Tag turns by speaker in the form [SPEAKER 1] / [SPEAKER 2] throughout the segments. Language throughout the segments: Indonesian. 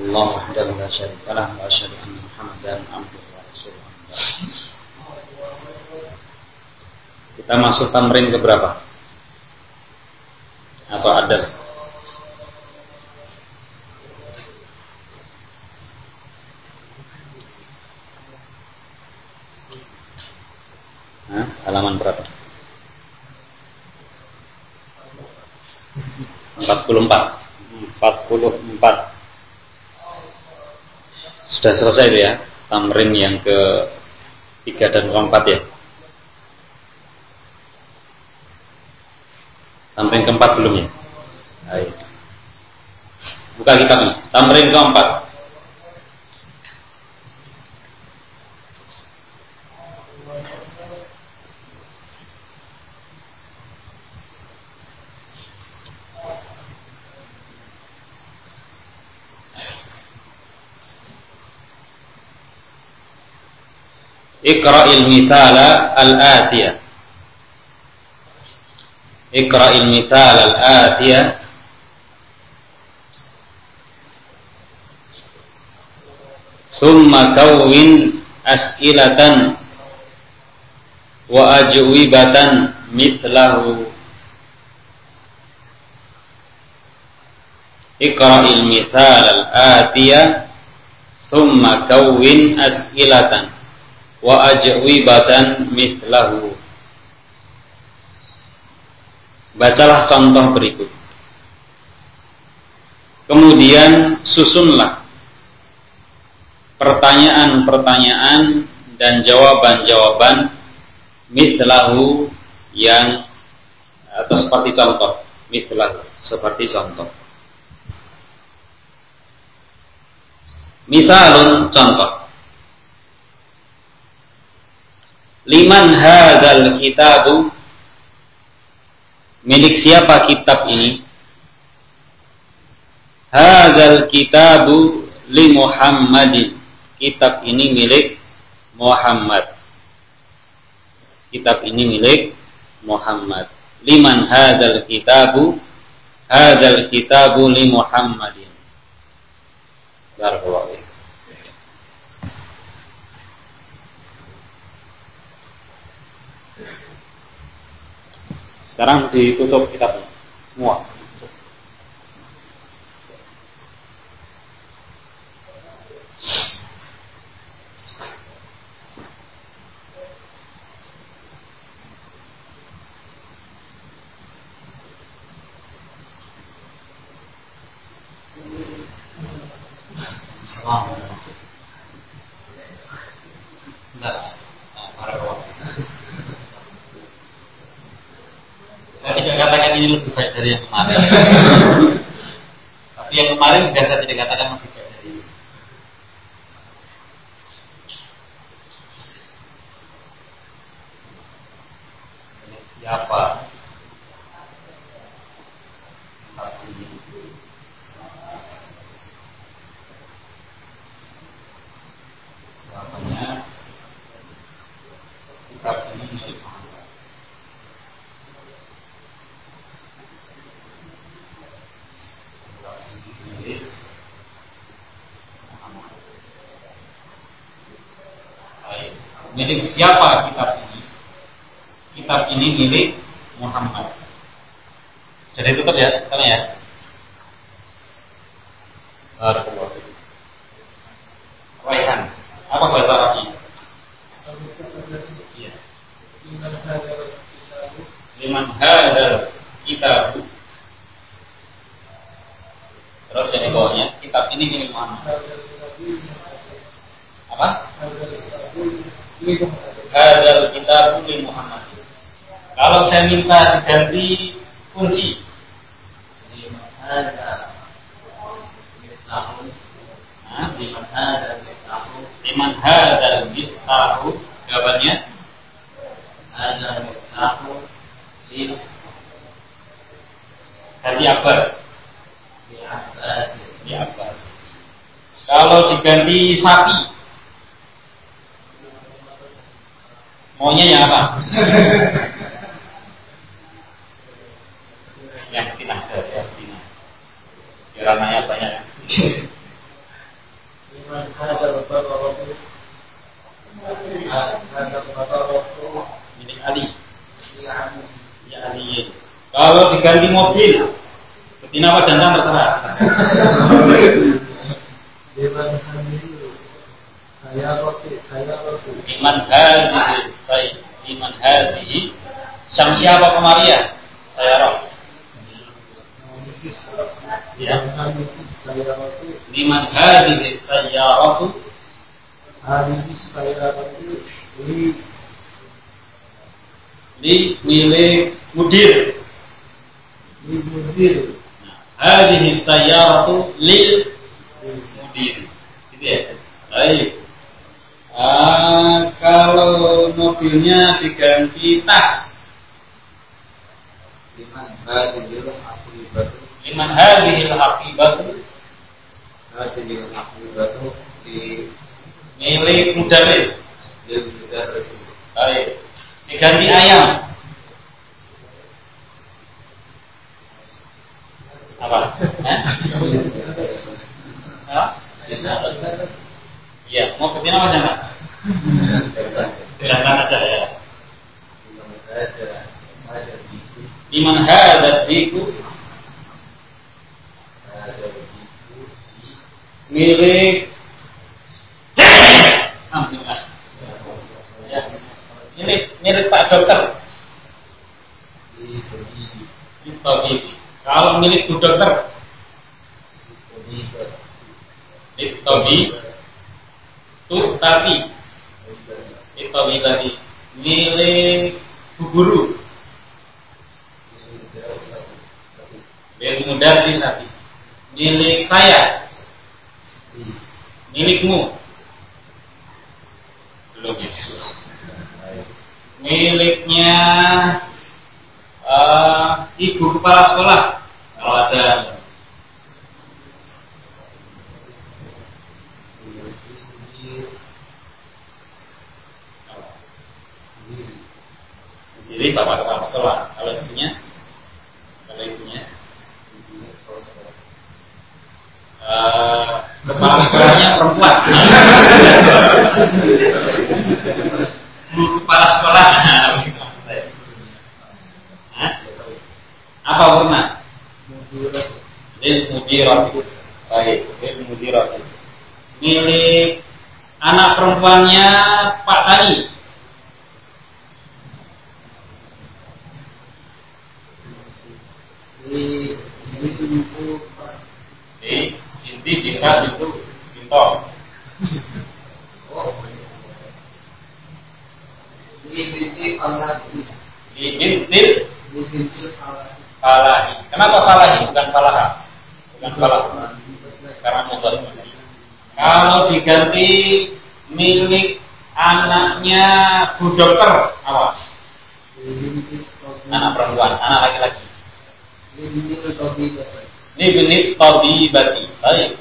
[SPEAKER 1] Allah wahdahu la syarika lah wa asyhadu anna Muhammadan abduhu wa rasuluh. Kita masuk tamrin ke berapa? Atau ada? Halaman berapa? 44. Sudah selesai itu ya, tamrin yang ke-3 dan ke-4 ya. Tamrin ke-4 belum ya? Ayo. Buka kitabnya. Tamrin ke-4. Iqra'il mithala al-atiyah. Iqra'il mithala al-atiyah. Thumma kawwin as'ilatan wa ajwibatan mithlahu. Iqra'il mithala al-atiyah. Thumma kawwin as'ilatan wa ajwibatan mithlahu. Bacalah contoh berikut. Kemudian susunlah pertanyaan-pertanyaan dan jawaban-jawaban mithlahu yang atau seperti contoh. Mithlahu seperti contoh. Misalun contoh. Liman hadzal kitabu, milik siapa kitab ini? Hadzal kitabu li Muhammadin, kitab ini milik Muhammad. Kitab ini milik Muhammad. Liman hadzal kitabu? Hadzal kitabu li Muhammadin. Barakallahu fiik. Sekarang ditutup kitabnya semua.
[SPEAKER 2] Saya tidak katakan ini lebih baik dari yang kemarin. Tapi yang kemarin juga saya tidak katakan lebih baik dari ini. Siapa? Jawabannya kitab ini milik Muhammad. Milik siapa kitab ini? Kitab ini milik Muhammad. Sudah ditutup ya, teman ya. Raihan. Apa bahasa Arabnya? Iya. Liman hadzal kitab. Terus yang di bawahnya, kitab ini milik Muhammad. Apa? Hadzal kitab milik Muhammad. Kalau saya minta diganti kunci, liman hadzal miftahu. Liman hadzal miftahu. Liman hadzal miftahu. Jawabannya hadzal miftahu ganti Abbas. Di Abbas. Kalau diganti sapi, maunya yang apa? Yang betina saja, betina. Biar anaknya banyak.
[SPEAKER 1] Milik Ali. Ya Ali. Kalau diganti mobil, betina apa jantan terserah. Liman hadhihi Syamsi apa kemaria? Saya roh. Ya. Liman hadhihi sayyaratu. Hadhihi sayyaratu li milik mudir. Hadhihi sayyaratu lil mudir. Gitu ya. Baik. Kalau mobilnya diganti tas. Liman hadhil haqibatu milik mudarris. Baik. Diganti ayam. Apa? Iya, mau betina apa jangan? Jangan aja ya. Liman hadza diku milik alhamdulillah. Ya. Milik Pak Dokter. Kalau milik Bu Dokter itu tadi milik Bu Guru. Milik mudarrisati. Milik saya. Milikmu. Belum gitu. Miliknya ibu kepala sekolah kalau ada. Jadi bapak kepala sekolah, kalau ibunya kepala sekolahnya perempuan. Bu kepala sekolah. Apa warna? Lil mudirati. Baik, lil mudirati. Milik anak perempuannya Pak Tani. Inti tingkat itu Binto. Bintil Falahi. Kenapa Falahi bukan Falaha? Bukan Falaha. Karena mudhaf. Kalau diganti milik anaknya Bu Dokter apa? Anak perempuan, anak laki-laki. Ini binit tabibati. Baik.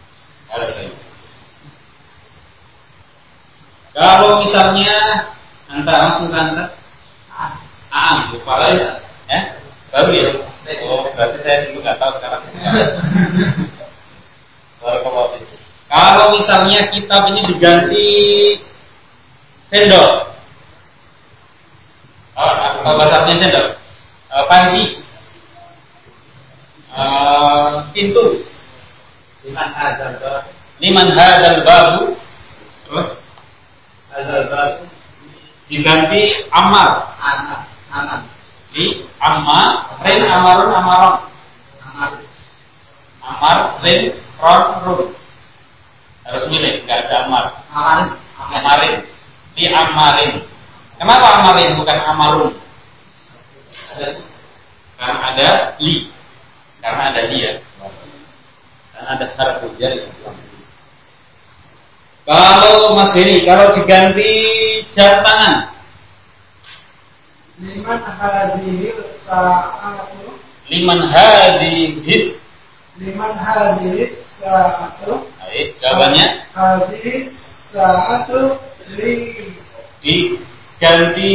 [SPEAKER 1] Kalau misalnya Mas bukan lupa lagi. Baru ya? Oh, berarti saya dulu nggak tahu sekarang. Kalau misalnya kitab ini diganti sendok. Apa bahasanya sendok? Panci. Pintu. Liman hadzal babu. Terus hadzal babu diganti amar. Anak. Di amma, rin amarun amaron. Amar, rin, ron. Harus milih, enggak ada amar. Amarin. Di amarin. Kenapa amarin bukan amarun? Karena ada li. Karena ada dia. Karena ada harfu jar. Kalau Mas Heri, kalau diganti jam tangan. Liman hadihis sa'atu. Baik, jawabannya hadihis sa'atu diganti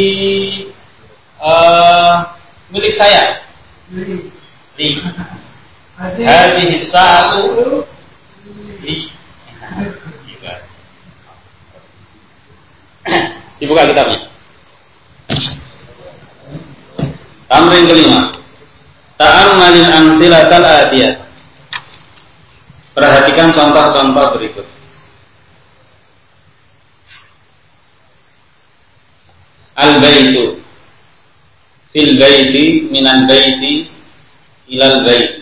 [SPEAKER 1] milik saya. Li. Hadihis sa'atu li.
[SPEAKER 2] Dibuka kitabnya. Tamrin kelima. Ta'ammalil amtsilatal atiyah. Perhatikan contoh-contoh berikut. Al-baitu fil baiti minal baiti ilal baiti.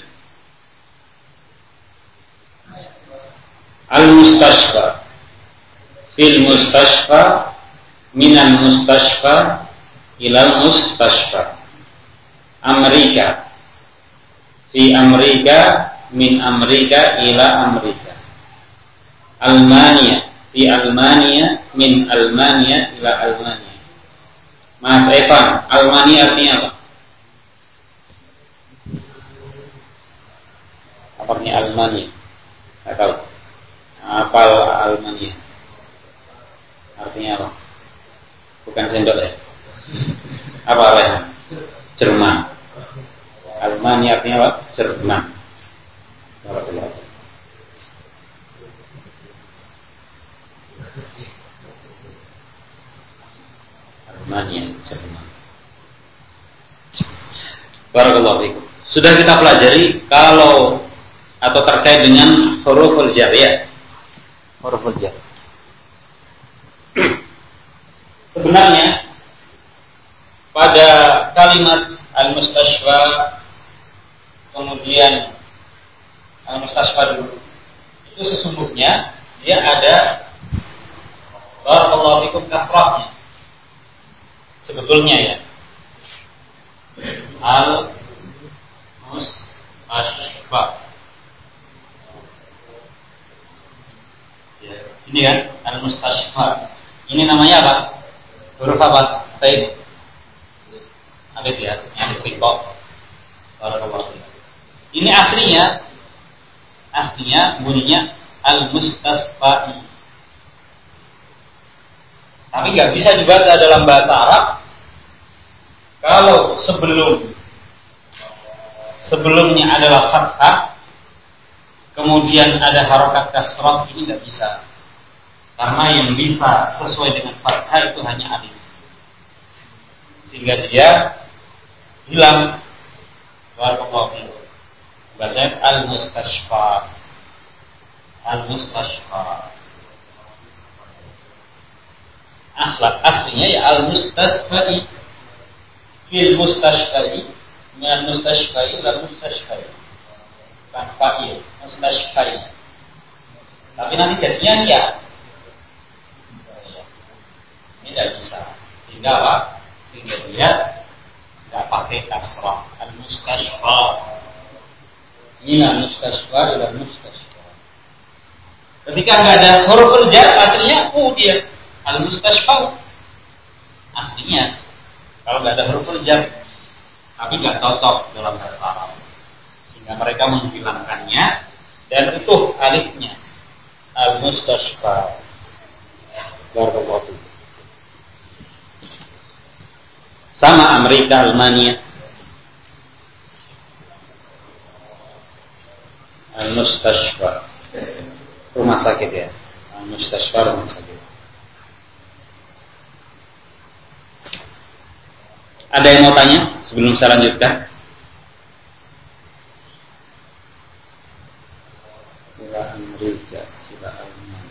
[SPEAKER 2] Al-mustashfa fil mustashfa minal mustashfa ilal mustashfa. Amerika fi Amerika min Amerika ila Amerika. Almania fi Almania min Almania ila Almania. Mas Evan, Almania artinya apa? Apa artinya Almania? Tidak tahu. Apa Almania? Artinya apa? Bukan sendok ya? Apa artinya? Jerman. Almania artinya apa? Jerman. Almania, Jerman. Barakallahu fikum. Sudah kita pelajari kalau atau terkait dengan huruful jar ya. Huruful jar. Sebenarnya pada kalimat al-mustashfa kemudian al-mustashfa dulu itu sesungguhnya dia ada barakallahu fikum kasrahnya sebetulnya ya, al-mustashfa ya, ini kan al-mustashfa ini namanya apa? Huruf apa? Saya alif ya, alif fiqh. Ini aslinya bunyinya al-mustasfa'i. Tapi nggak bisa dibaca dalam bahasa Arab kalau sebelumnya adalah fathah, kemudian ada harokat kasrah, ini nggak bisa. Karena yang bisa sesuai dengan fathah itu hanya alif. Sehingga dia hilang. Bahasanya al-mustashfa. Al-mustashfa. Aslinya ya al-mustashfa'i. Fil mustashfa'i. Min mustashfa'i la mustashfa'i. Bukan fa'il, mustashfa'i. Tapi nanti jadinya ya. Ini tidak bisa. Sehingga apa? Sehingga dia tidak pakai kasrah. Al-mustashfa. Ini al-mustashfa ila mustashfa. Ketika nggak ada huruf jar aslinya dia al-mustashfa. Aslinya kalau nggak ada huruf jar, tapi nggak cocok dalam bahasa Arab, sehingga mereka menghilangkannya dan utuh alifnya al-mustashfa. Barakallahu. Sama Amerika, Almania. Al-mustashfa. Rumah sakit ya. Al-mustashfa rumah sakit. Ada yang mau tanya sebelum saya lanjutkan? Ila Amerika, ila Almania.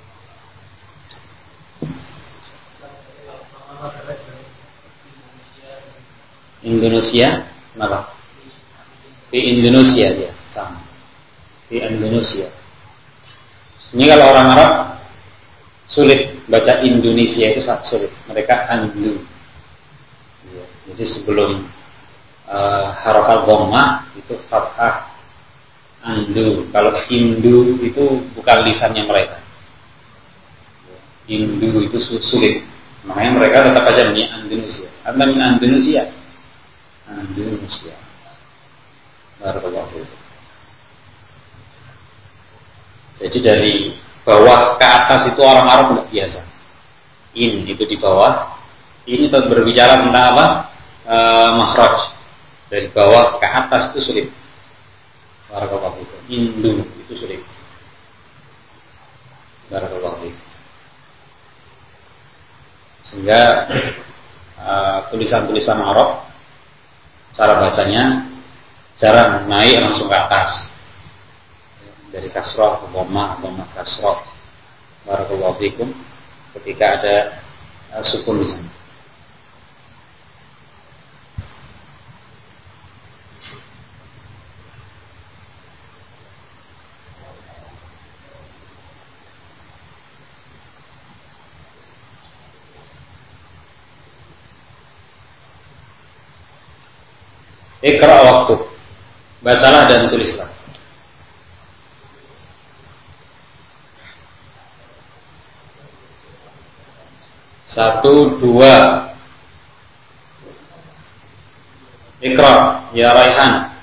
[SPEAKER 2] Indonesia, kenapa? Di Indonesia dia sama. Di Indonesia. Ini kalau orang Arab sulit baca Indonesia itu sangat sulit. Mereka andu. Ya, jadi sebelum harokat dhammah itu fathah andu. Kalau Hindu itu bukan lisannya mereka. Hindu itu sulit. Makanya mereka tetap aja bunyi Indonesia. Anda min Indonesia. Indonesia. Barakallahu fiik. Jadi dari bawah ke atas itu orang Arab tidak biasa. In itu di bawah. Ini berbicara tentang apa? Makhraj. Dari bawah ke atas itu sulit. Barakallahu fiik. Indu itu sulit. Barakallahu fiik. Sehingga tulisan-tulisan Arab cara bacanya jarang naik langsung ke atas, dari kasroh ke dhammah, dhammah kasroh. Barakallahu fikum. Ketika ada sukun di sana. Iqra waktu. Bacalah dan tulislah. Satu, dua. Iqra, ya Raihan.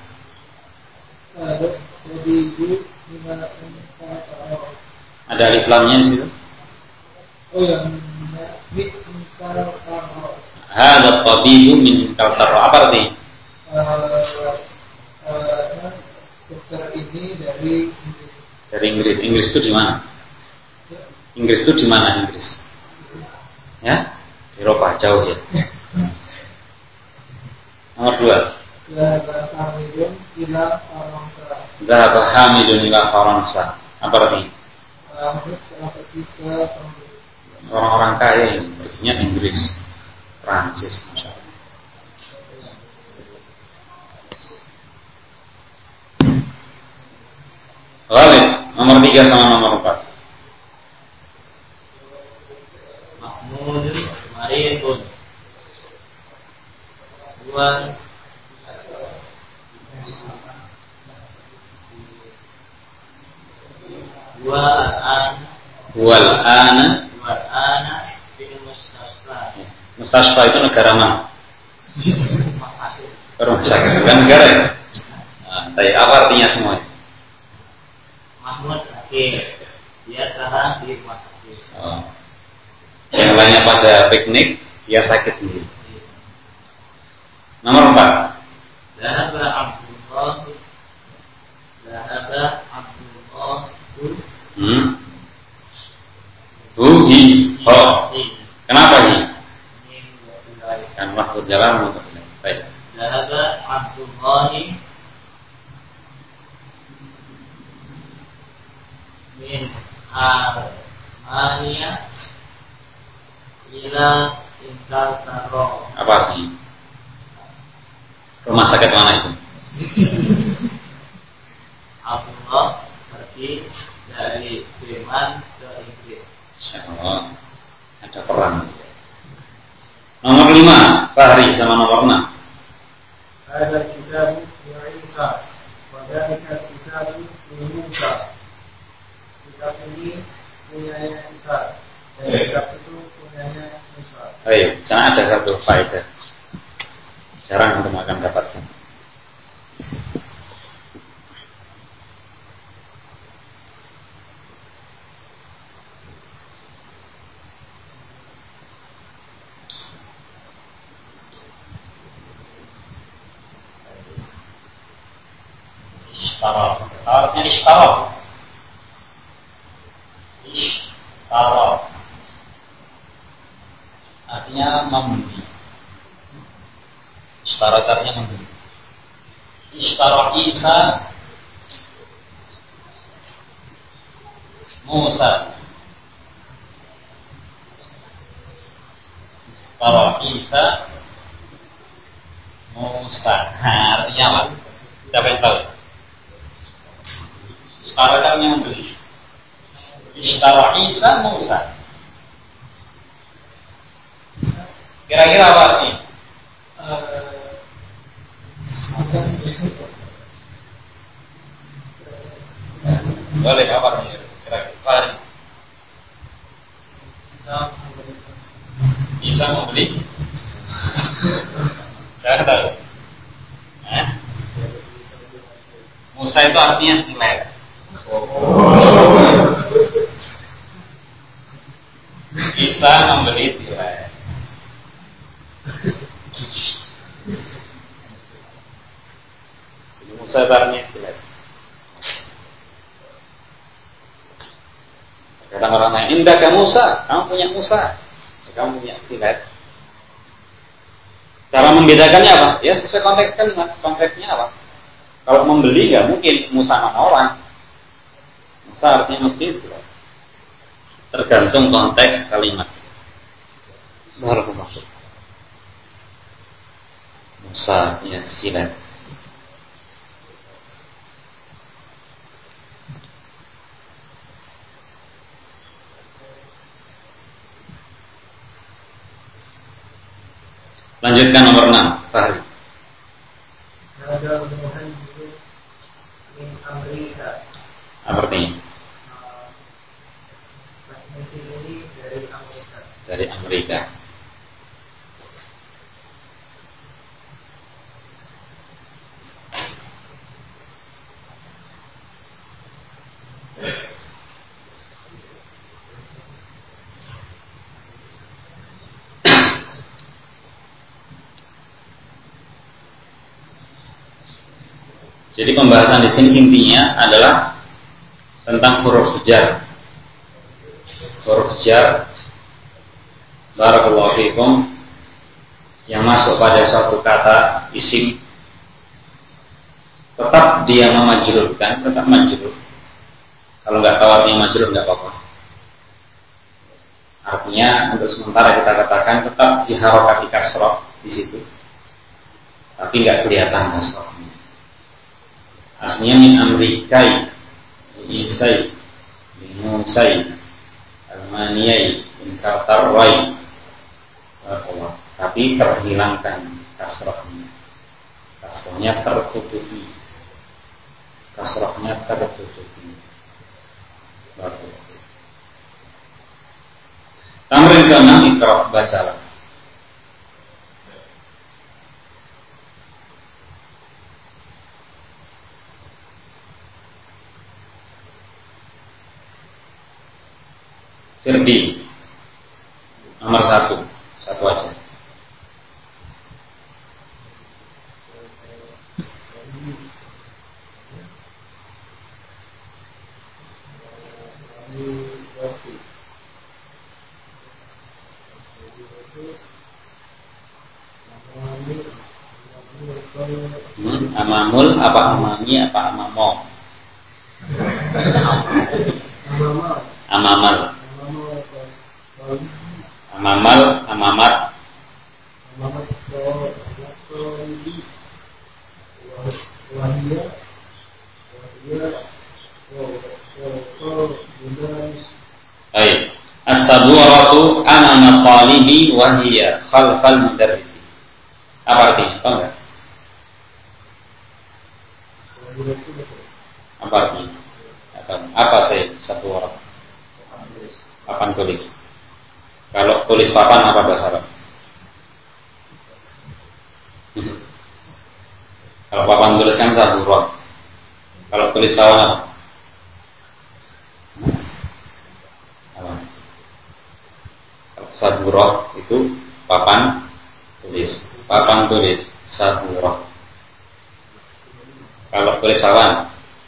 [SPEAKER 2] Ada alif lamnya di situ.
[SPEAKER 3] Oh yang
[SPEAKER 2] Hada tabibu min Kaltara. Apa artinya?
[SPEAKER 3] Dokter ini dari
[SPEAKER 2] Inggris. Inggris itu di mana? Inggris itu di mana Inggris? Ya, Eropa jauh ya. Nomor 2. Dhahaba Hamidun ila Faransa. Apa artinya? Orang-orang kaya ini, artinya Inggris, Prancis, Masya Allah. Ghalib, nomor 3 sama nomor 4.
[SPEAKER 1] Mahmud Marietun. 2
[SPEAKER 2] Wal ana
[SPEAKER 1] di mustasfa.
[SPEAKER 2] Mustasfa itu negara mana? Rumah sakit, bukan negara ya? Nah, apa artinya semuanya?
[SPEAKER 1] Mahmud Hakim, dia sekarang di rumah sakit.
[SPEAKER 2] Oh. Yang lainnya pada piknik, dia sakit sendiri. Nomor 4.
[SPEAKER 1] Dhahaba Abdullah
[SPEAKER 2] Hi. Oh. Kenapa hi? Kan Mahfud Jalan untuk baik.
[SPEAKER 1] Dhahaba Abdullah min Armania ila Inglaterra.
[SPEAKER 2] Apa artinya? Rumah sakit mana itu?
[SPEAKER 1] Abdullah pergi dari Jerman ke Inggris.
[SPEAKER 2] Insyaallah ada perang. Nomor 5, Fahri sama nomor 6.
[SPEAKER 3] ada kitab Isa, wadhalika kitab Musa. Kitab ini punyanya Isa dan kitab itu punyanya Musa.
[SPEAKER 2] Ayo, sana ada satu faedah. Jarang untuk akan dapatkan.
[SPEAKER 1] Ishtara. Artinya ishtara. Ishtara. Artinya membeli. Ishtara artinya membeli. Ishtara Isa Musa. Ishtara Isa Musa. Artinya apa? Siapa yang tahu? Ishtara artinya membeli. Ishtara Isa Musa. Kira-kira apa artinya? Boleh apa artinya? Kira-kira Isa membeli. Saya tahu. Musa itu artinya silet. Isa membeli silet. Musa artinya silet. Kata orang lain, indaka Musa, kamu punya Musa.
[SPEAKER 2] kamu punya silet. Cara membedakannya apa? Ya sesuai konteks kalimat. Konteksnya apa? Kalau membeli nggak mungkin Musa nama orang. Musa artinya mesti silet. Tergantung konteks kalimat. Barakallahu. Musa ya silet. Lanjutkan nomor 6, Fahri.
[SPEAKER 3] Ada muhandis min Amerika.
[SPEAKER 2] Apa artinya?
[SPEAKER 3] Teknisi ini dari Amerika.
[SPEAKER 2] Dari Amerika. Jadi pembahasan di sini intinya adalah tentang huruf jar. Huruf jar, barakallahu fikum, yang masuk pada suatu kata isim, tetap dia memajrurkan, tetap majrur. Kalau nggak tahu artinya majrur nggak apa-apa. Artinya untuk sementara kita katakan tetap diharokati kasroh di situ, tapi nggak kelihatan kasrohnya. Aslinya min Amerikai, Isai, Musai, Almaniyai, Inkatarwai, tapi terhilangkan kasrohnya. Kasrohnya tertutupi. Kasrohnya tertutupi. Tamrin ke-6, Iqra, bacalah. Firdi nomor 1 aja. Amamul apa amami apa amamo? Amamal. Amamal, amamat. Baik. As-saburatu amama talibi wa hiya khalfal mudarrisi. Apa artinya? Tahu enggak? Apa artinya? Apa saya saburat? Papan tulis. Kalau tulis papan apa bahasa Arab? Kalau papan tulis kan saburat. Kalau tulis papan apa? Apa? Kalau saburat itu papan tulis. Papan tulis saburat. Kalau tulis papan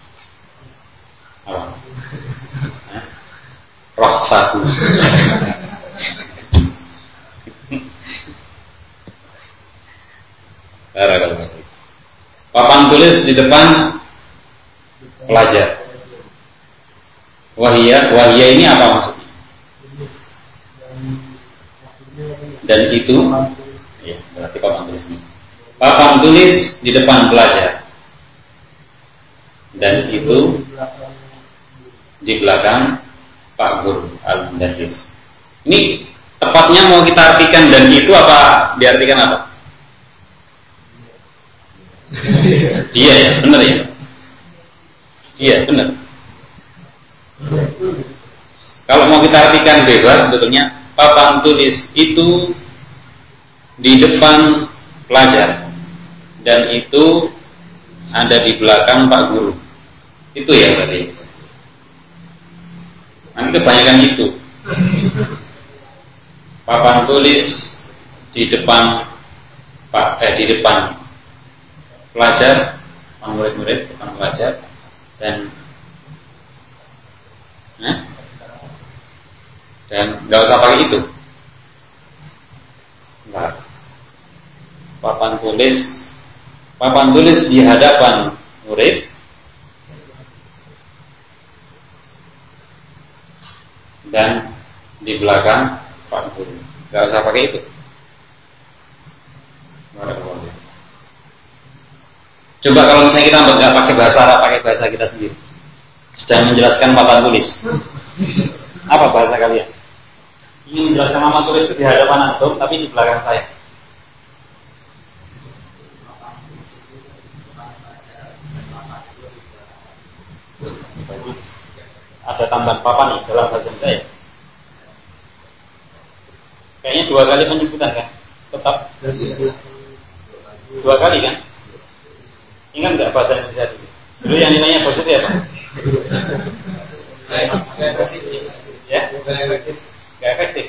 [SPEAKER 2] apa? Roh sabu. Papan tulis di depan pelajar. Wahia ini apa maksudnya? Dan itu, ya, berarti papan tulis ini. Papan tulis di depan pelajar. Dan itu di belakang Pak Guru Al-Mudarris. Ini tepatnya mau kita artikan dan itu apa? Diartikan apa? Dia ya, benar ya? Iya, benar. Kalau mau kita artikan bebas, sebetulnya papan tulis itu di depan pelajar dan itu ada di belakang Pak Guru. Itu ya berarti. Nanti kebanyakan itu. Papan tulis di depan di depan pelajar, murid-murid depan pelajar dan nggak usah pakai itu. Enggak. Papan tulis di hadapan murid dan di belakang Pak Guru. Enggak usah pakai itu. Coba kalau misalnya kita nggak pakai bahasa Arab, pakai bahasa kita sendiri, sedang menjelaskan papan tulis, apa bahasa kalian? Ingin menjelaskan papan tulis itu di hadapan antum, tapi di belakang saya. Ada tambahan papan nih dalam bahasa saya. Kayaknya 2 kali penyebutan kan? Tetap 2 kali kan? Ingat nggak bahasa Indonesia dulu? Dulu yang nilainya bagus ya Pak? Ya? Nggak efektif.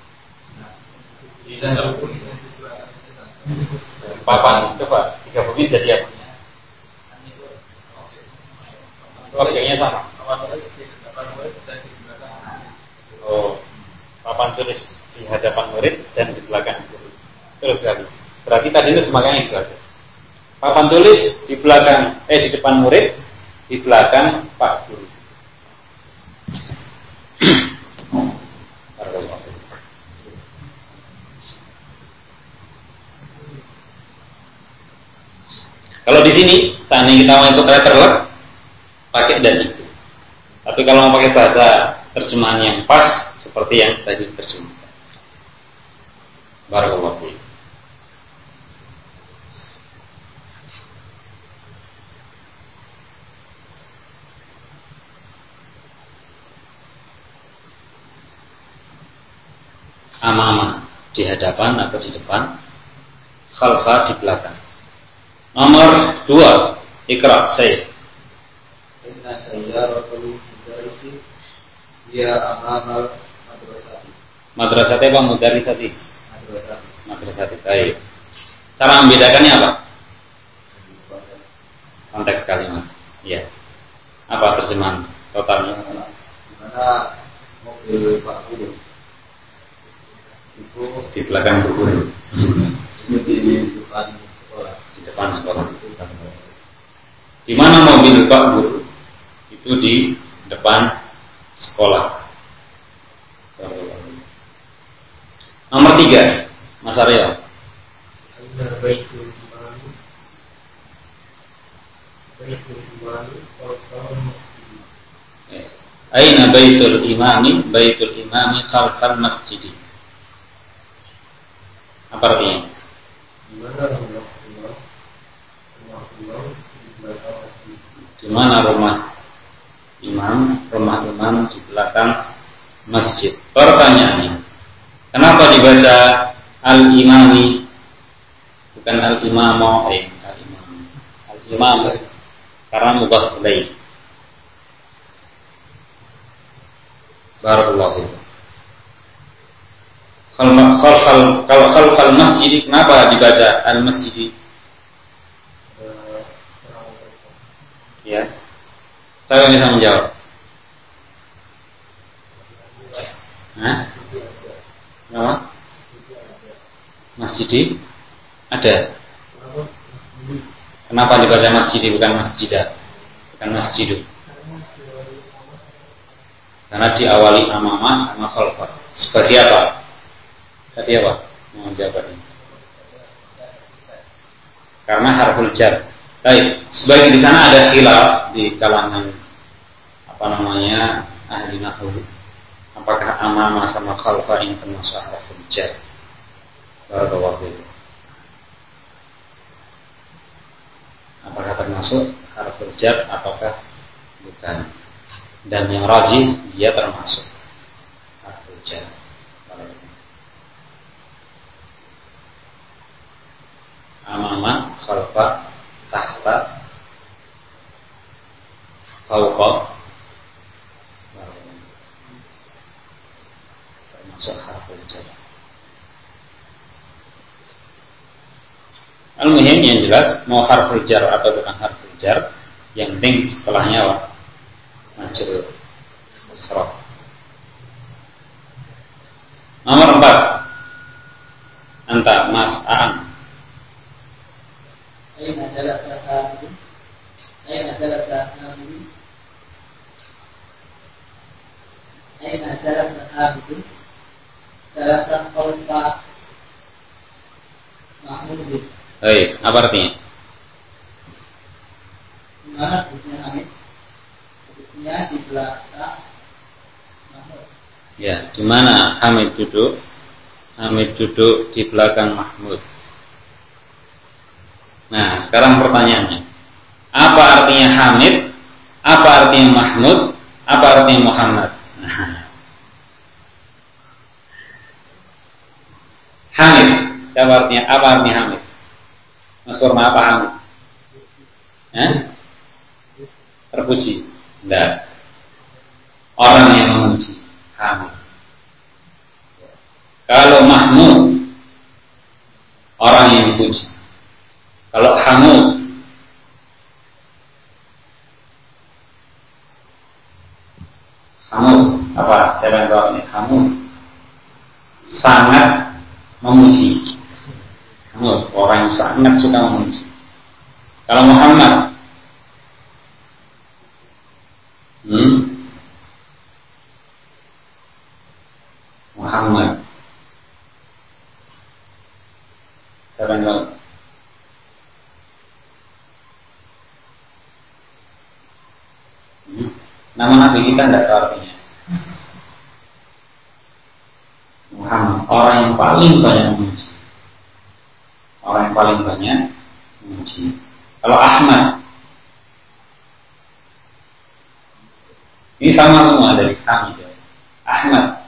[SPEAKER 2] Papan, coba 3 menit jadi apa? Objeknya sama. Oh, papan tulis di hadapan murid dan di belakang guru. Terus kali. Berarti tadi itu cuma yang itu aja. Papan tulis di belakang, di depan murid, di belakang Pak Guru. Kalau di sini, seandainya kita mau ikut letterlock, pakai dan itu. Tapi kalau mau pakai bahasa terjemahan yang pas, seperti yang tadi terjemahkan. Barakallahu fiik. Amama di hadapan atau di depan, khalfa di belakang. Nomor 2, Iqra saya.
[SPEAKER 3] Inna sayyaratul mudarrisi dia amamal madrasati.
[SPEAKER 2] Madrasati apa mudarrisati?
[SPEAKER 3] Madrasati.
[SPEAKER 2] Madrasati. Baik. Cara membedakannya apa? Konteks kalimat. Iya. Apa terjemahan totalnya?
[SPEAKER 3] Dimana mobil Pak Guru itu
[SPEAKER 2] Di belakang guru.
[SPEAKER 3] itu di depan sekolah.
[SPEAKER 2] Di depan sekolah. Di mana mobil Pak Guru? Itu di depan sekolah. Nomor 3, Mas Arya.
[SPEAKER 3] Aina baitul imam. Baitul imam khalfal masjid.
[SPEAKER 2] Aina baitul imami khalfal masjid. Apa artinya? Di mana rumah imam di belakang masjid. Pertanyaannya, kenapa dibaca al-imami bukan al-imamo? Al-imam karena mudhaf ilaih. Barakallahu fiik. Kalau khalfal masjid, kenapa dibaca al-masjid? Ya, saya bisa menjawab. Kenapa? Masjid ada. Kenapa dibaca masjid bukan masjidah? Bukan masjidu. Karena diawali amama sama khalfa. Sebagai apa? Tadi apa? Mau jawab ini. Karena harful jar. Baik, sebagai di sana ada khilaf di kalangan ahli nahwu. Apakah amama sama khalfa ini termasuk harful jar? Barakallahu fiik. Apakah termasuk harful jar ataukah bukan? Dan yang rajih dia termasuk harful jar. Amama, khalfa, tahta, fauqa, termasuk harful jar. Al-muhim yang jelas mau harful jar atau bukan harful jar, yang penting setelahnya apa? Majrur isrof. Nomor 4, Anta Mas Aan.
[SPEAKER 4] Aina jalasa Hamid? Aina jalasa Hamid? Aina jalasa Hamid? Jalasa khalfa Mahmud.
[SPEAKER 2] Baik, apa artinya?
[SPEAKER 4] Di mana duduknya Hamid? Duduknya di belakang Mahmud.
[SPEAKER 2] Ya, di mana Hamid duduk? Hamid duduk di belakang Mahmud. Nah, sekarang pertanyaannya, apa artinya Hamid? Apa artinya Mahmud? Apa artinya Muhammad? Nah. Hamid, apa artinya? Apa artinya Hamid? Mas Kurma, apa Hamid? Terpuji. Enggak. Orang yang memuji. Hamid. Kalau Mahmud, orang yang dipuji. Kalau Hamud, apa? Saya tahu ini Hamud sangat memuji. Hamud, orang yang sangat suka memuji. Kalau Muhammad, Muhammad, saya tahu. Nama Nabi kita tidak tahu artinya. Muhammad, orang yang paling banyak memuji. Orang yang paling banyak memuji. Kalau Ahmad, ini sama semua dari kami. Ahmad,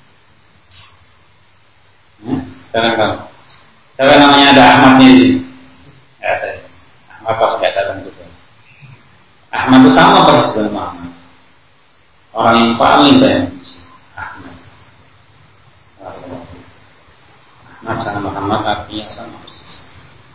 [SPEAKER 2] sekarang kamu. Siapa namanya ada Ahmadnya di sini? Ya saya. Ahmad pas nggak datang juga. Ahmad itu sama persis dengan Muhammad. Orang yang paling banyak Ahmad. Ahmad sama Muhammad artinya sama persis.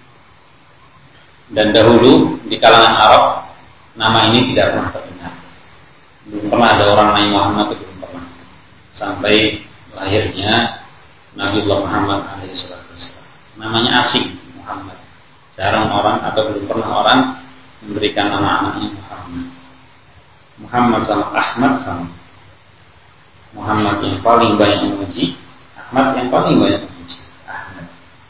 [SPEAKER 2] Dan dahulu di kalangan Arab nama ini tidak pernah terdengar. Belum pernah ada orang namanya Muhammad, itu belum pernah. Sampai lahirnya Nabiullah Muhammad alaihissalam. Namanya asing Muhammad. Jarang orang atau belum pernah orang memberikan nama anaknya Muhammad. Muhammad sama Ahmad sama. Muhammad yang paling banyak memuji, Ahmad yang paling banyak memuji. Ahmad.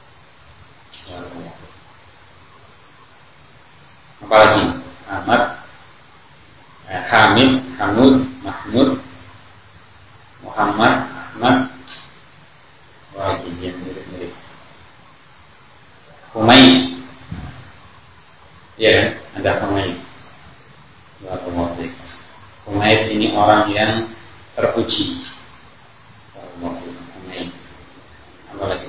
[SPEAKER 2] Apalagi Ahmad, Hamid, Hamud, Mahmud, Muhammad, Ahmad. Wajib yang mirip-mirip. Humaid. Ya, ada Humaid. Humaid ini orang yang terpuji. Humaid. Apa lagi?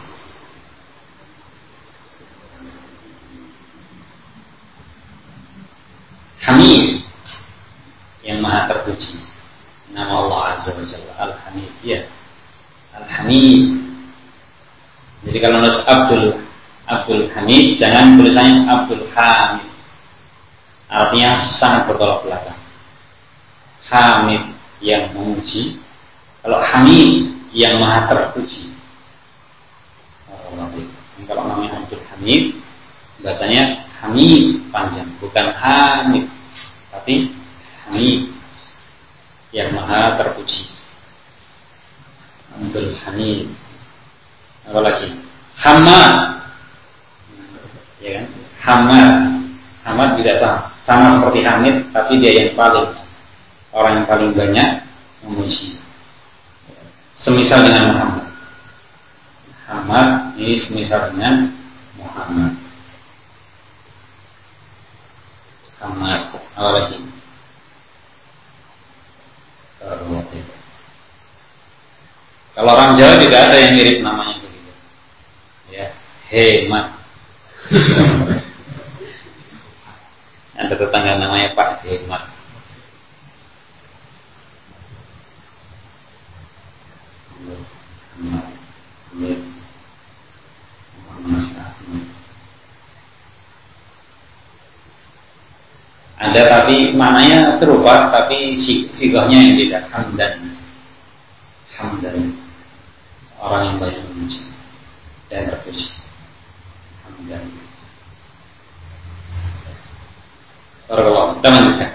[SPEAKER 2] Hamid, yang maha terpuji. Nama Allah Azza wa Jalla Al-Hamid. Ya, Al-Hamid. Jadi kalau nulis Abdul Hamid, jangan tulisannya Abdul Hamid. Artinya sangat bertolak belakang. Hamid yang memuji, kalau Hamid yang maha terpuji. Kalau namanya Abdul Hamid, bahasanya Hamid panjang, bukan Hamid, tapi Hamid yang maha terpuji. Abdul Hamid. Apa lagi? Hamad. Ya kan? Hamad juga sama seperti Hamid, tapi dia yang paling, orang yang paling banyak memuji. Semisal dengan Muhammad. Hamad ini semisal dengan Muhammad. Hamad. Apa lagi? Kalau orang Jawa juga ada yang mirip namanya begitu. Ya, Hemat. Ada tetangga namanya Pak Hemat. Ada tapi maknanya serupa, tapi sigahnya yang beda. Hamdan. Orang yang banyak memuji. dan terpuji. Alhamdulillah. Barakallahu. Kita lanjutkan.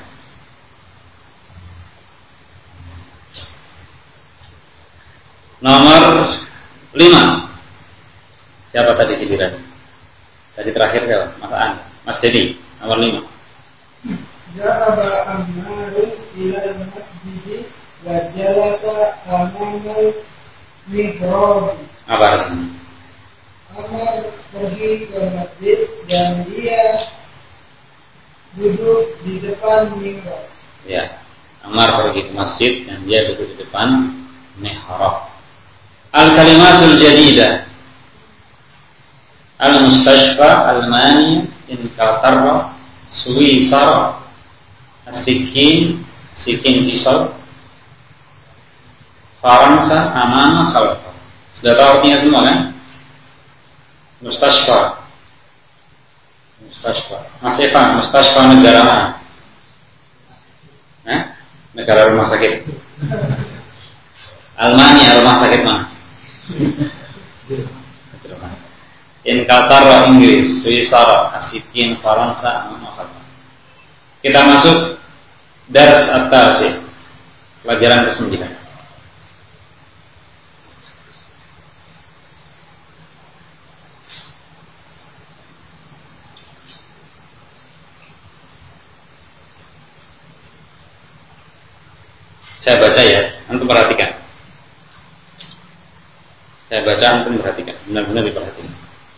[SPEAKER 2] Nomor 5. Siapa tadi giliran? Tadi terakhir siapa? Mas An. Mas Jadi. Nomor 5.
[SPEAKER 5] Ja'aba Ammarun ila masjid wa jalasa amamal mihrab.
[SPEAKER 2] Apa artinya?
[SPEAKER 5] Ammar pergi ke masjid dan dia duduk di depan mihrab.
[SPEAKER 2] Ya. Ammar pergi ke masjid dan dia duduk di depan mihrab. Al-kalimatul jadidah. Al-mustashfa, al-mani, inkatarra, suwisara, as-sikin, sikin pisau, faransa, amana, khalfa. Sudah tahu artinya semua kan? Mustashfa. Mas Evan, mustashfa negara mana? Negara rumah sakit. Almania, rumah sakit mana? Inkatar Inggris, Switzerland, Asikin, Faransa, Amana. Kita masuk dars at-tasi, pelajaran ke-9. Saya baca ya, antum perhatikan. Saya baca, antum perhatikan, benar-benar diperhatikan.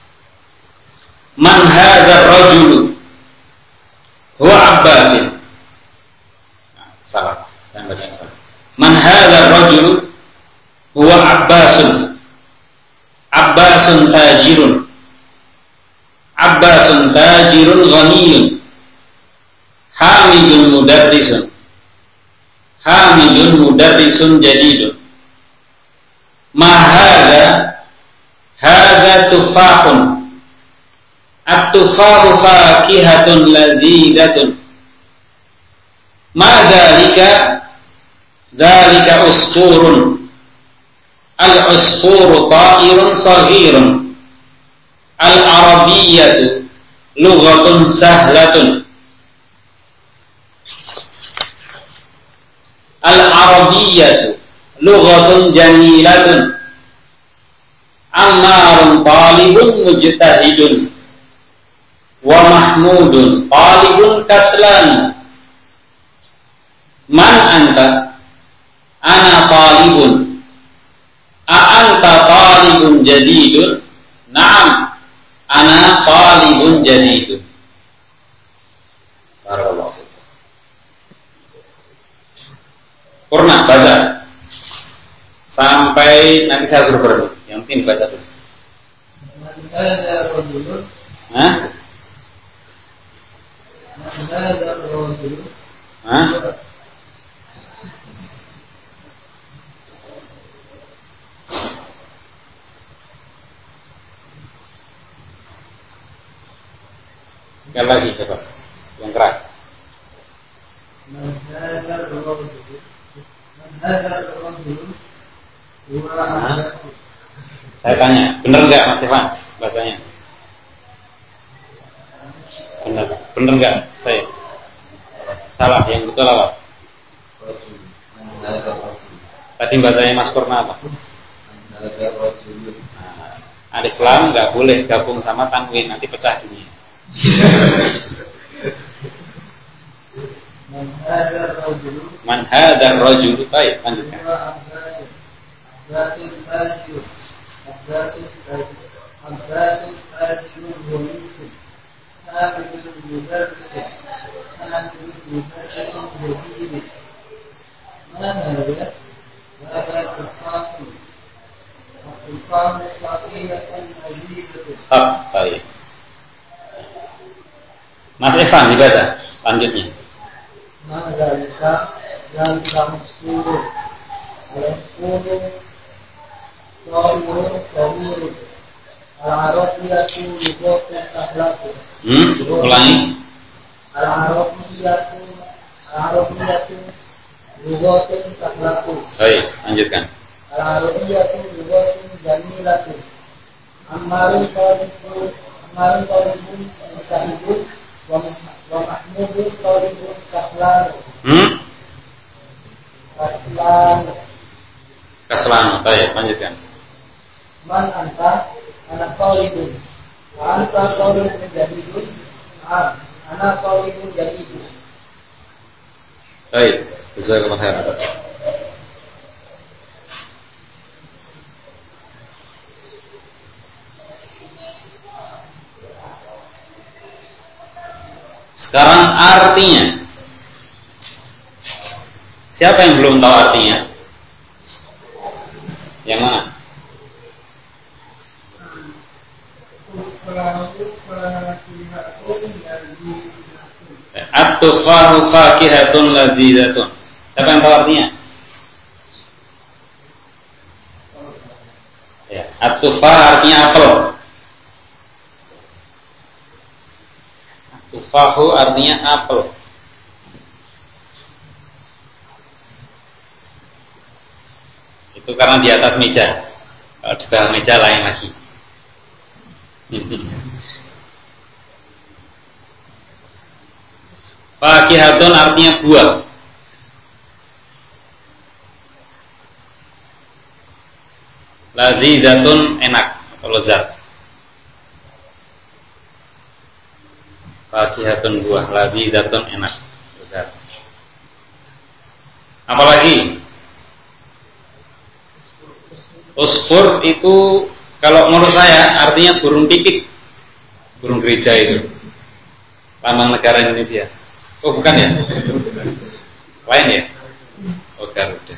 [SPEAKER 2] Man hadzal rajulu huwa Abbasin. Salah, saya baca salah. Man hadzal rajulu huwa Abbasun. Abbasun tajirun. Abbasun tajirun ghaniyun. Hamidun mudarrisun. Hamidun mudarrisun jadidun. Ma hadza tufahun. At-tufahu fakihatun ladzidatun. Ma dzalika usfurun. Al-usfuru ta'irun saghirun. Al-arabiyyatu lughatun sahlatun. Al-arabiyyatu lughatun jamilatun. Ammarun talibun mujtahidun. Wa mahmudun talibun kaslan. Man anta? Ana talibun. A anta talibun jadidun? Naam, ana talibun jadidun. Barakallahu. Purna baca sampai nanti saya suruh berhenti. Yang penting baca dulu.
[SPEAKER 5] Ada rajulun.
[SPEAKER 2] Hah?
[SPEAKER 5] Ada rajulun.
[SPEAKER 2] Hah? Sekali lagi coba yang keras. Saya tanya, benar nggak Mas Evan bahasanya? Benar nggak saya? Salah, yang betul apa? Tadi bahasanya Mas Kurna apa? Alif lam nggak boleh gabung sama tanwin, nanti pecah dunia. Man hadzal rajul. Baik, lanjutkan. Baik. Mas Evan dibaca lanjutnya.
[SPEAKER 5] Madzalika yang tamsuru al-qulu sawirun sawirun al-arabiyatu lughatun tahlaqu.
[SPEAKER 2] Ulangi.
[SPEAKER 5] Al-arabiyatu lughatun tahlaqu.
[SPEAKER 2] Baik, lanjutkan.
[SPEAKER 5] Al-arabiyatu lughatun jamilatu. Ammarun talibun mustahidun wa mahmudun talibun kaslan.
[SPEAKER 2] Kaslan, baik, lanjutkan.
[SPEAKER 5] Man anta anak talibun. Wa anta talibun jadidun. Anak talibun jadidun.
[SPEAKER 2] Baik, jazakallahu khairan. Sekarang artinya. Siapa yang belum tahu artinya? Yang mana? At-tufahu fakihatun ladzidatun. Siapa yang tahu artinya? Ya, at-tufah artinya apel. At-tufahu artinya apel. Itu karena di atas meja. Kalau di bawah meja lain lagi. Fakihatun artinya buah. Ladzidatun enak atau lezat. Fakihatun buah, ladzidatun enak, lezat. Apalagi? Usfur itu kalau menurut saya artinya burung pipit. Burung gereja itu. Lambang negara Indonesia. Oh bukan ya? Lain ya? Oh Garuda.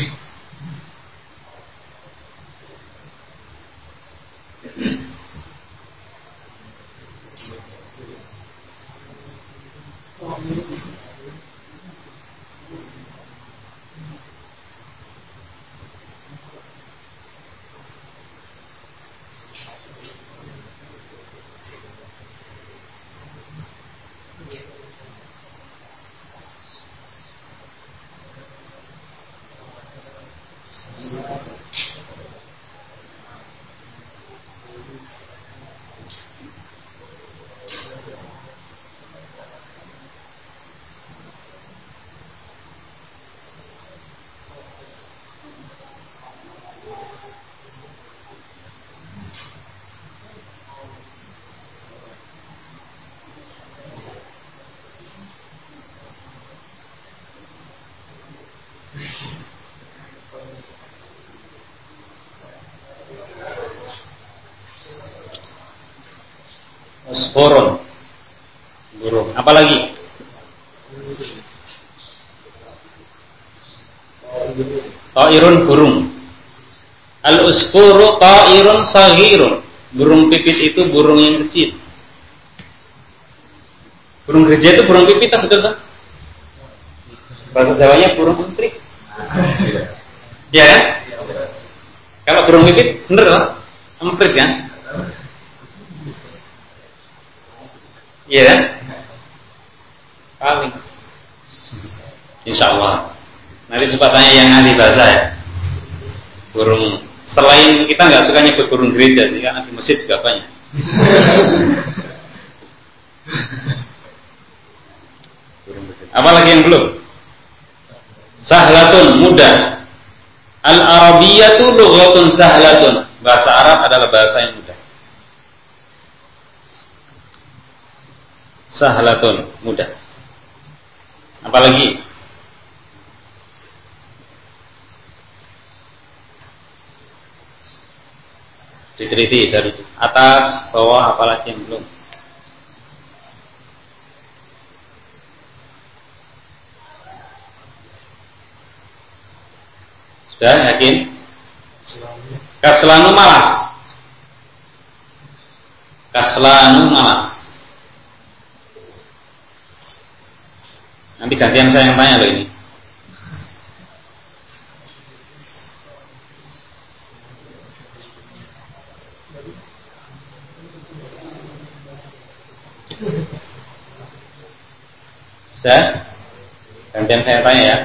[SPEAKER 2] Usfurun, burung. Apalagi? Ta'irun, burung. Al-usfuru ta'irun saghirun. Burung pipit itu burung yang kecil. Burung gereja itu burung pipit, betul kan? Bahasa Jawanya burung emprit. Iya kan? Kalau burung pipit bener kan? Emprit kan? Iya kan? Paling. Insya Allah. Nanti coba tanya yang ahli bahasa ya. Burung. Selain kita nggak suka nyebut burung gereja sih, karena di masjid juga banyak. Apalagi yang belum? Sahlatun, mudah. Al-Arabiyatu lughatun sahlatun. Bahasa Arab adalah bahasa yang mudah. Sahlatun, mudah. Apalagi? Diteliti dari atas, bawah, apalagi yang belum. Sudah yakin? Kaslanu malas. Kaslanu malas. Nanti gantian saya yang tanya loh ini. Sudah? Gantian saya tanya ya.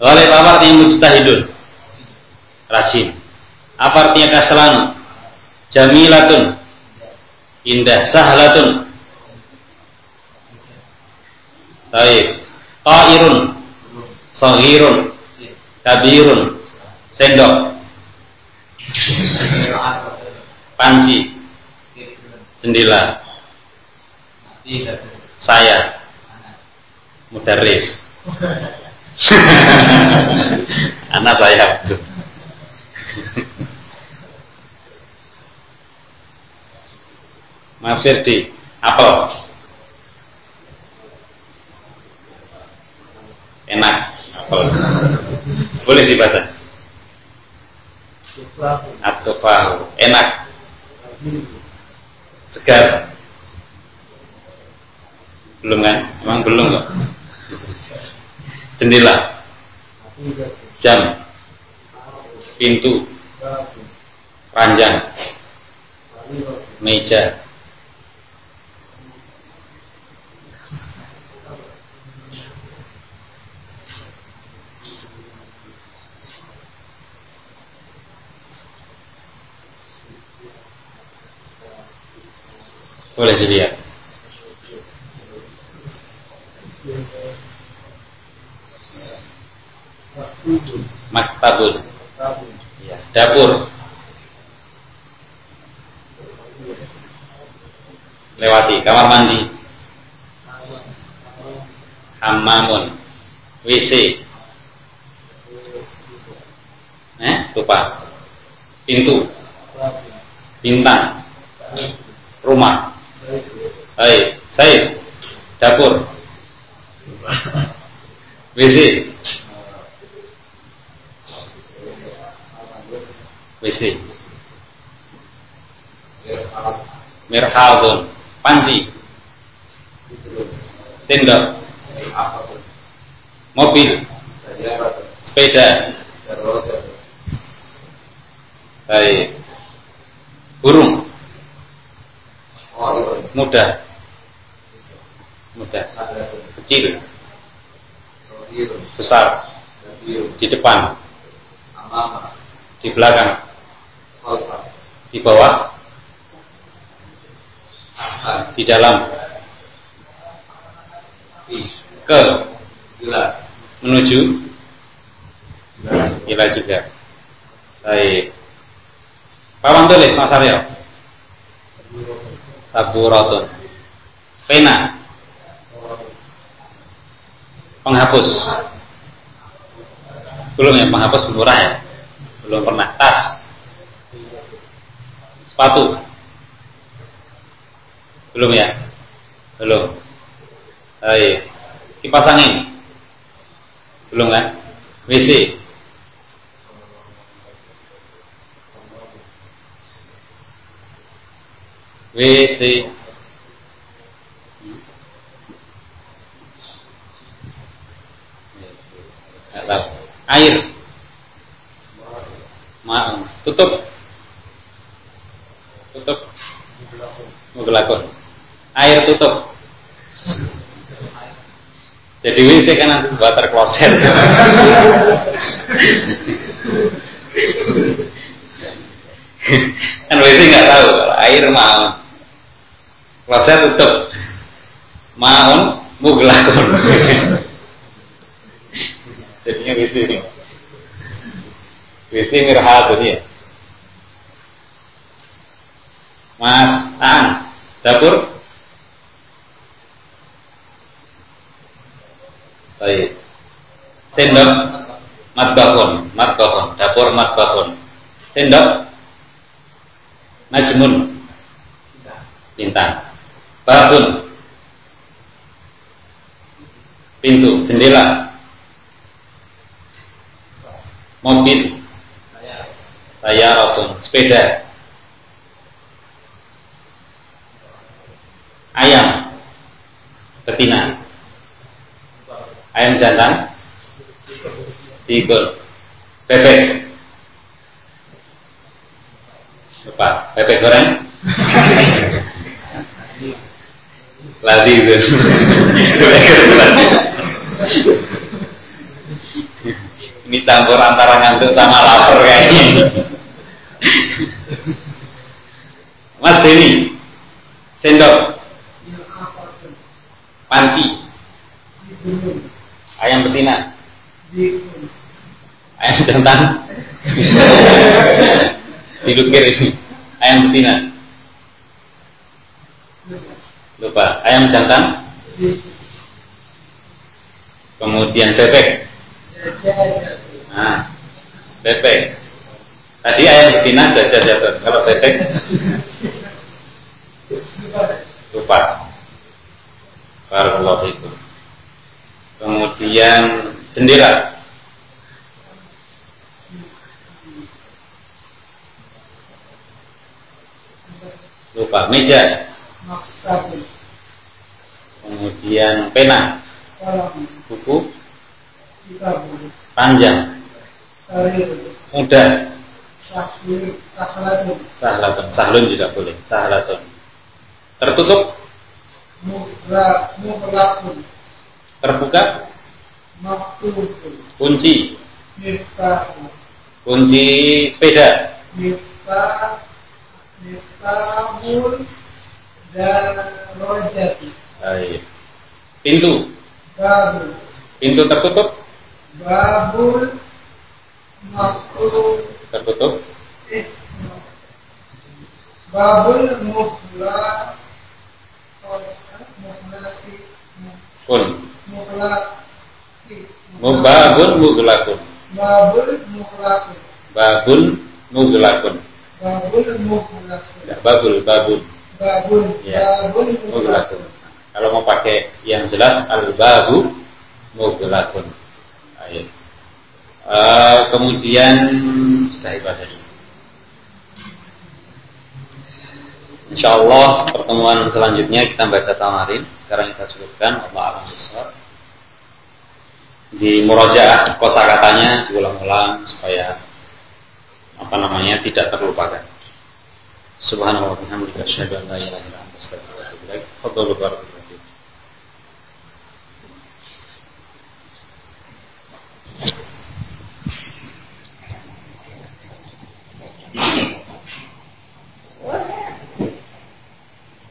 [SPEAKER 2] Talib apa artinya mujtahidun? Rajin. Apa artinya kaslan? Jamilatun. Indah. Sahlatun. Baik. Ta'irun. Saghirun. Kabirun. Sendok. Panci. Jendela. Saya. Mudarris. Anak saya. Mas Firdi, apel. Enak, apel. Boleh dibaca. At-tufahu, enak. Segar. Belum kan? Emang belum kok. Jendela. Jam. Pintu. Ranjang. Meja. Boleh dilihat. Maktabun. Ya, dapur. Lewati kamar mandi. Hammamun. WC. Lupa. Pintu. Bintang. Rumah. Baik, saya dapur. WC. WC. Mirhadun. Panci. Sendok. Mobil. Sepeda. Baik. Burung. Muda. Kecil. Besar. Di depan. Di belakang. Di bawah. Di dalam. Ke. Menuju. Gila juga. Baik. Papan tulis Mas Aryo. Saburatun. Pena. Penghapus. Belum ya, penghapus murah ya. Belum pernah. Tas. Sepatu. Belum ya. Belum. Baik. Kipas angin. Belum kan? WC. WC. Air. Tutup. Mugelakun. Air tutup. Jadi WC kan nanti water closet. Kan WC nggak tahu kalau air maun. Closet tutup. Maun mugelakun. Jadinya WC ini. WC mirhadun ya. Mas Aan, dapur. Baik. Sendok. Matbahun. Dapur matbahun. Sendok. Najmun. Bintang. Babun. Pintu. Jendela. Mobil. Sayaratun. Sepeda. Ayam. Betina. Ayam jantan. Tigur. Bebek. Lupa. Bebek goreng. Ladi itu. Bebek goreng ladi. Ini campur antara ngantuk sama lapar kayaknya. Mas Denny, sendok, panci, ayam betina, ayam jantan, dilukir ini, ayam betina, lupa, ayam jantan, kemudian bebek. Nah, bebek. Tadi ayam betina jatuh. Kalau bebek lupa. Barakallahu fikum. Kemudian jendela. Lupa. Meja. Kemudian pena. Buku. Panjang. Mudah. Sahlun juga boleh. Sahlatun. Tertutup. Terbuka. Kunci. Kunci sepeda. Ayo. Pintu. Pintu tertutup. Tertutup. Kun. Babun mughlaqun. Babun mughlaqun. Ya, babun. Ya, mughlaqun. Kalau mau pakai yang jelas al-babu mughlaqun. Ayo. Kemudian sudah ibadah dulu. InsyaAllah pertemuan selanjutnya kita baca tamarin. Sekarang kita cukupkan. Allah a'lam bishawab. Di murojaah kosakatanya diulang-ulang supaya tidak terlupakan. Subhanallah wa bihamdihi asyhadu an la ilaha illa anta astaghfiruka wa atubu ilaik.